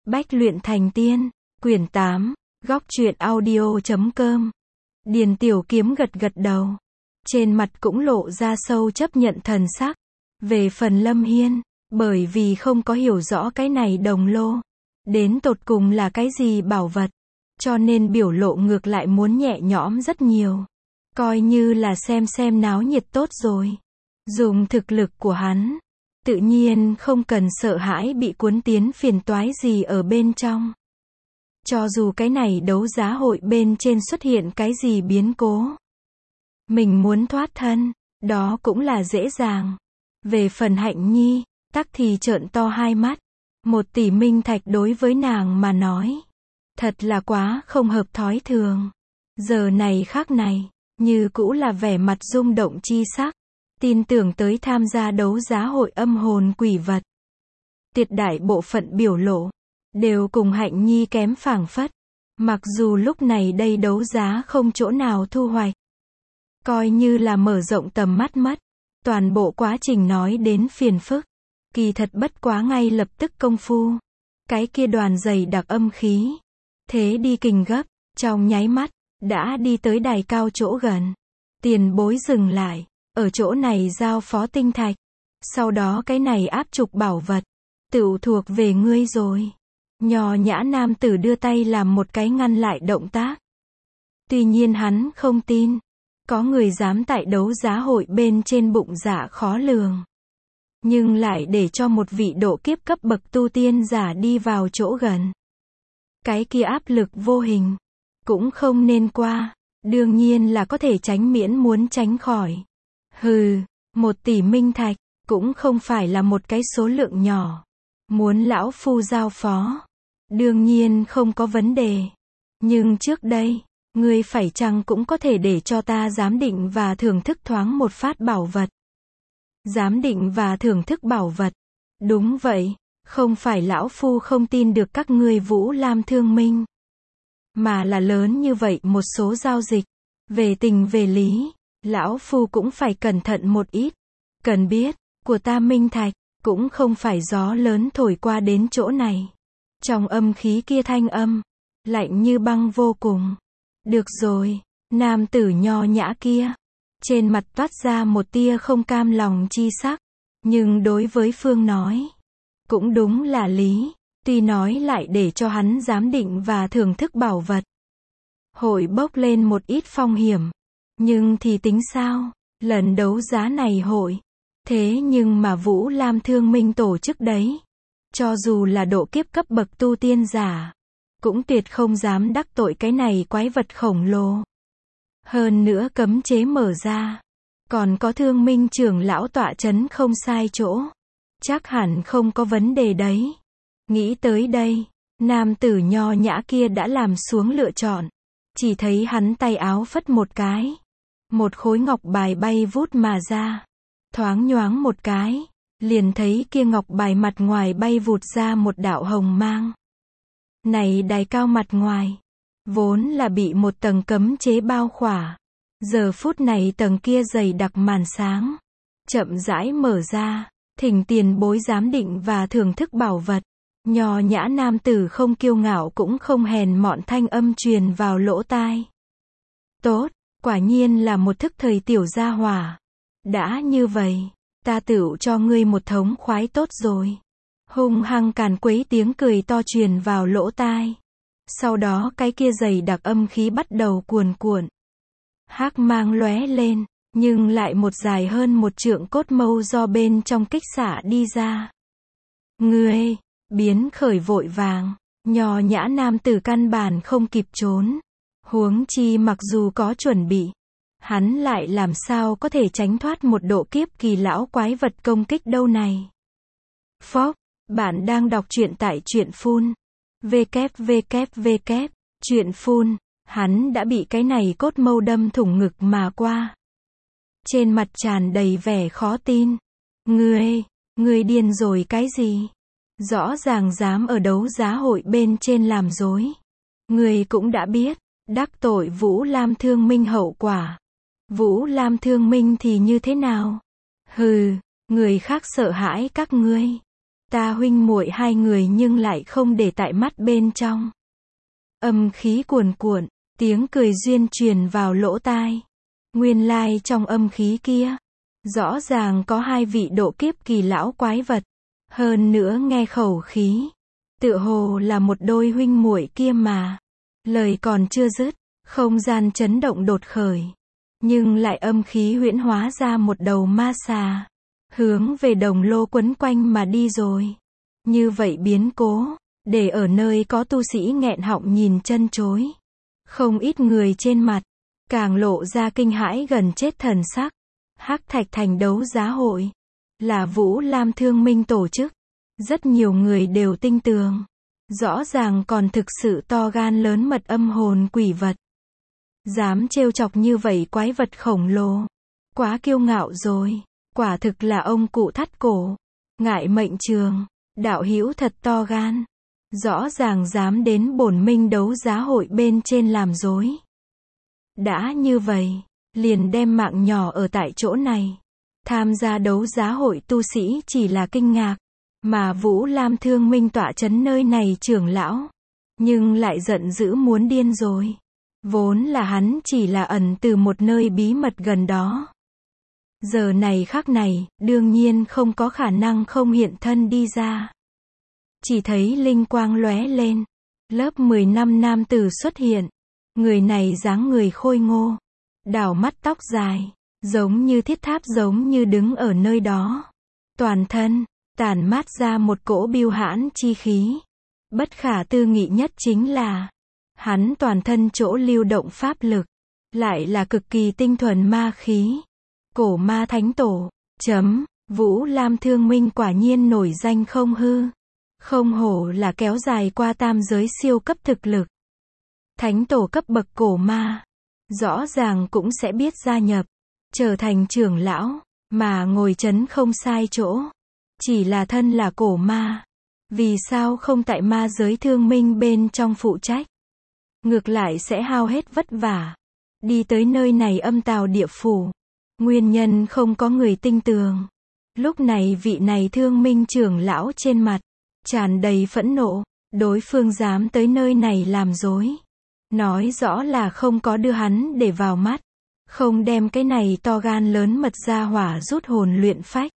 Bách luyện thành tiên, quyển 8, góc truyện audio.com. Điền Tiểu Kiếm gật gật đầu. Trên mặt cũng lộ ra sâu chấp nhận thần sắc. Về phần Lâm Hiên, bởi vì không có hiểu rõ cái này đồng lô đến tột cùng là cái gì bảo vật, cho nên biểu lộ ngược lại muốn nhẹ nhõm rất nhiều. Coi như là xem náo nhiệt tốt rồi. Dùng thực lực của hắn, tự nhiên không cần sợ hãi bị cuốn tiến phiền toái gì ở bên trong. Cho dù cái này đấu giá hội bên trên xuất hiện cái gì biến cố, mình muốn thoát thân, đó cũng là dễ dàng. Về phần Hạnh Nhi, tắc thì trợn to hai mắt. 1 tỷ minh thạch đối với nàng mà nói, thật là quá không hợp thói thường. Giờ này khắc này, như cũ là vẻ mặt rung động chi sắc. Tin tưởng tới tham gia đấu giá hội âm hồn quỷ vật. Tuyệt đại bộ phận biểu lộ đều cùng Hạnh Nhi kém phảng phất. Mặc dù lúc này đây đấu giá không chỗ nào thu hoạch, coi như là mở rộng tầm mắt mất. Toàn bộ quá trình nói đến phiền phức, kỳ thật bất quá ngay lập tức công phu. Cái kia đoàn dày đặc âm khí, thế đi kình gấp, trong nháy mắt, đã đi tới đài cao chỗ gần. Tiền bối dừng lại, ở chỗ này giao phó tinh thạch. Sau đó cái này áp trục bảo vật, tựu thuộc về ngươi rồi. Nho nhã nam tử đưa tay làm một cái ngăn lại động tác. Tuy nhiên hắn không tin có người dám tại đấu giá hội bên trên bụng dạ khó lường, nhưng lại để cho một vị độ kiếp cấp bậc tu tiên giả đi vào chỗ gần. Cái kia áp lực vô hình, cũng không nên qua, đương nhiên là có thể tránh miễn muốn tránh khỏi. Hừ, 1 tỷ minh thạch, cũng không phải là một cái số lượng nhỏ. Muốn lão phu giao phó, đương nhiên không có vấn đề. Nhưng trước đây, ngươi phải chăng cũng có thể để cho ta giám định và thưởng thức thoáng một phát bảo vật. Giám định và thưởng thức bảo vật. Đúng vậy, không phải lão phu không tin được các ngươi Vũ Lam Thương Minh, mà là lớn như vậy một số giao dịch, về tình về lý, lão phu cũng phải cẩn thận một ít. Cần biết, của ta minh thạch, cũng không phải gió lớn thổi qua đến chỗ này. Trong âm khí kia thanh âm, lạnh như băng vô cùng. Được rồi, nam tử nho nhã kia, trên mặt toát ra một tia không cam lòng chi sắc, nhưng đối với Phương nói, cũng đúng là lý. Tuy nói lại để cho hắn giám định và thưởng thức bảo vật, hội bốc lên một ít phong hiểm, nhưng thì tính sao, lần đấu giá này hội, thế nhưng mà Vũ Lam Thương Minh tổ chức đấy. Cho dù là độ kiếp cấp bậc tu tiên giả, cũng tuyệt không dám đắc tội cái này quái vật khổng lồ. Hơn nữa cấm chế mở ra, còn có Thương Minh trưởng lão tọa chấn không sai chỗ, chắc hẳn không có vấn đề đấy. Nghĩ tới đây, nam tử nho nhã kia đã làm xuống lựa chọn. Chỉ thấy hắn tay áo phất một cái, một khối ngọc bài bay vút mà ra. Thoáng nhoáng một cái, liền thấy kia ngọc bài mặt ngoài bay vụt ra một đạo hồng mang. Này đài cao mặt ngoài, vốn là bị một tầng cấm chế bao khỏa. Giờ phút này tầng kia dày đặc màn sáng, chậm rãi mở ra, thỉnh tiền bối giám định và thưởng thức bảo vật. Nho nhã nam tử không kiêu ngạo cũng không hèn mọn thanh âm truyền vào lỗ tai. Tốt, quả nhiên là một thức thời tiểu gia hỏa. Đã như vậy, ta tựu cho ngươi một thống khoái tốt rồi. Hung hăng càn quấy tiếng cười to truyền vào lỗ tai. Sau đó cái kia dày đặc âm khí bắt đầu cuồn cuộn. Hắc mang lóe lên, nhưng lại một dài hơn 1 trượng cốt mâu do bên trong kích xạ đi ra. Ngươi, biến khởi vội vàng, nho nhã nam tử căn bản không kịp trốn. Huống chi mặc dù có chuẩn bị, hắn lại làm sao có thể tránh thoát một độ kiếp kỳ lão quái vật công kích đâu này. Phốc, bạn đang đọc truyện tại truyện phun. www. Truyện phun, hắn đã bị cái này cốt mâu đâm thủng ngực mà qua. Trên mặt tràn đầy vẻ khó tin. Ngươi điên rồi cái gì? Rõ ràng dám ở đấu giá hội bên trên làm dối. Ngươi cũng đã biết, đắc tội Vũ Lam Thương Minh hậu quả. Vũ Lam Thương Minh thì như thế nào? Hừ, người khác sợ hãi các ngươi, Ta huynh muội hai người nhưng lại không để tại mắt bên trong. Âm khí cuồn cuộn, tiếng cười duyên truyền vào lỗ tai. Nguyên lai trong âm khí kia, rõ ràng có hai vị độ kiếp kỳ lão quái vật. Hơn nữa nghe khẩu khí, tựa hồ là một đôi huynh muội kia mà. Lời còn chưa dứt, không gian chấn động đột khởi. Nhưng lại âm khí huyễn hóa ra một đầu ma xà, hướng về đồng lô quấn quanh mà đi rồi. Như vậy biến cố, để ở nơi có tu sĩ nghẹn họng nhìn chân chối. Không ít người trên mặt, càng lộ ra kinh hãi gần chết thần sắc. Hắc Thạch Thành đấu giá hội, là Vũ Lam Thương Minh tổ chức. Rất nhiều người đều tin tưởng. Rõ ràng còn thực sự to gan lớn mật âm hồn quỷ vật. Dám trêu chọc như vậy quái vật khổng lồ. Quá kiêu ngạo rồi. Quả thực là ông cụ thắt cổ. Ngại mệnh trường. Đạo hữu thật to gan. Rõ ràng dám đến bổn minh đấu giá hội bên trên làm dối. Đã như vậy, liền đem mạng nhỏ ở tại chỗ này. Tham gia đấu giá hội tu sĩ chỉ là kinh ngạc. Mà Vũ Lam Thương Minh tọa trấn nơi này trưởng lão. Nhưng lại giận dữ muốn điên rồi. Vốn là hắn chỉ là ẩn từ một nơi bí mật gần đó. Giờ này khắc này, đương nhiên không có khả năng không hiện thân đi ra. Chỉ thấy linh quang lóe lên. Lớp 10 năm nam tử xuất hiện. Người này dáng người khôi ngô. Đảo mắt tóc dài. Giống như thiết tháp giống như đứng ở nơi đó. Toàn thân, tản mát ra một cỗ bưu hãn chi khí. Bất khả tư nghị nhất chính là, hắn toàn thân chỗ lưu động pháp lực, lại là cực kỳ tinh thuần ma khí. Cổ ma thánh tổ, Vũ Lam Thương Minh quả nhiên nổi danh không hư. Không hổ là kéo dài qua tam giới siêu cấp thực lực. Thánh tổ cấp bậc cổ ma, rõ ràng cũng sẽ biết gia nhập, trở thành trưởng lão, mà ngồi chấn không sai chỗ. Chỉ là thân là cổ ma. Vì sao không tại ma giới thương minh bên trong phụ trách? Ngược lại sẽ hao hết vất vả. Đi tới nơi này âm tào địa phủ. Nguyên nhân không có người tin tường. Lúc này vị này thương minh trưởng lão trên mặt, tràn đầy phẫn nộ. Đối phương dám tới nơi này làm dối. Nói rõ là không có đưa hắn để vào mắt. Không đem cái này to gan lớn mật ra hỏa rút hồn luyện phách.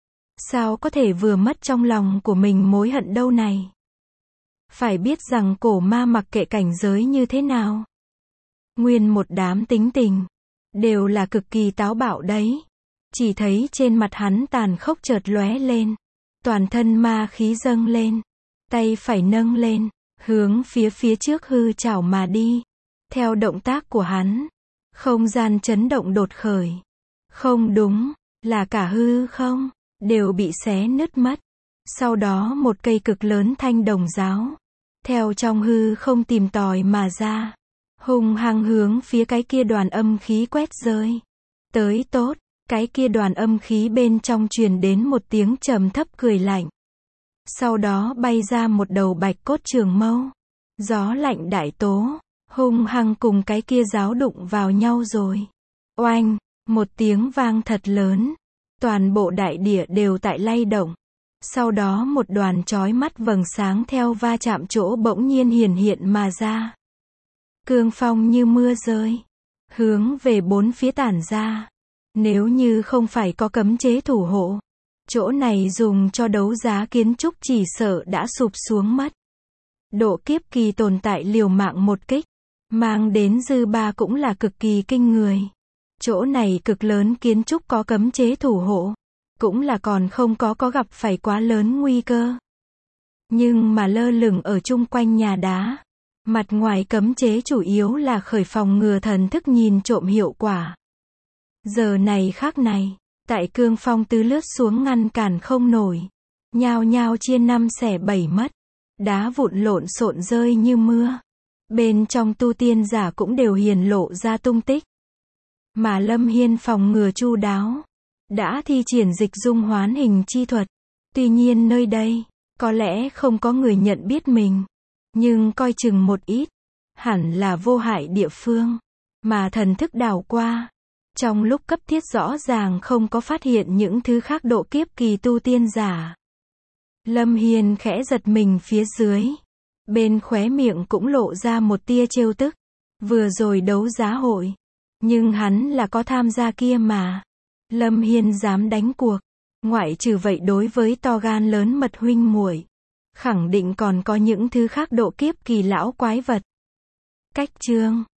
Sao có thể vừa mất trong lòng của mình mối hận đâu này? Phải biết rằng cổ ma mặc kệ cảnh giới như thế nào. Nguyên một đám tính tình. Đều là cực kỳ táo bạo đấy. Chỉ thấy trên mặt hắn tàn khốc chợt lóe lên. Toàn thân ma khí dâng lên. Tay phải nâng lên. Hướng phía trước hư chảo mà đi. Theo động tác của hắn. Không gian chấn động đột khởi. Không đúng. Là cả hư không. Đều bị xé nứt mất. Sau đó một cây cực lớn thanh đồng giáo. Theo trong hư không tìm tòi mà ra. Hung hăng hướng phía cái kia đoàn âm khí quét rơi. Tới tốt, cái kia đoàn âm khí bên trong truyền đến một tiếng trầm thấp cười lạnh. Sau đó bay ra một đầu bạch cốt trường mâu. Gió lạnh đại tố, hung hăng cùng cái kia giáo đụng vào nhau rồi. Oanh, một tiếng vang thật lớn. Toàn bộ đại địa đều tại lay động. Sau đó một đoàn chói mắt vầng sáng theo va chạm chỗ bỗng nhiên hiển hiện mà ra. Cương phong như mưa rơi. Hướng về bốn phía tản ra. Nếu như không phải có cấm chế thủ hộ. Chỗ này dùng cho đấu giá kiến trúc chỉ sợ đã sụp xuống mất. Độ kiếp kỳ tồn tại liều mạng một kích. Mang đến dư ba cũng là cực kỳ kinh người. Chỗ này cực lớn kiến trúc có cấm chế thủ hộ. Cũng là còn không có gặp phải quá lớn nguy cơ. Nhưng mà lơ lửng ở chung quanh nhà đá. Mặt ngoài cấm chế chủ yếu là khởi phòng ngừa thần thức nhìn trộm hiệu quả. Giờ này khắc này, tại cương phong tứ lướt xuống ngăn cản không nổi. Nhao nhao chia năm xẻ bảy mất. Đá vụn lộn xộn rơi như mưa. Bên trong tu tiên giả cũng đều hiển lộ ra tung tích. Mà Lâm Hiên phòng ngừa chu đáo. Đã thi triển dịch dung hoán hình chi thuật. Tuy nhiên nơi đây, có lẽ không có người nhận biết mình. Nhưng coi chừng một ít, hẳn là vô hại địa phương. Mà thần thức đảo qua. Trong lúc cấp thiết rõ ràng không có phát hiện những thứ khác độ kiếp kỳ tu tiên giả. Lâm Hiên khẽ giật mình phía dưới. Bên khóe miệng cũng lộ ra một tia trêu tức. Vừa rồi đấu giá hội. Nhưng hắn là có tham gia kia mà. Lâm Hiên dám đánh cuộc. Ngoại trừ vậy đối với to gan lớn mật huynh muội, khẳng định còn có những thứ khác độ kiếp kỳ lão quái vật. Cách chương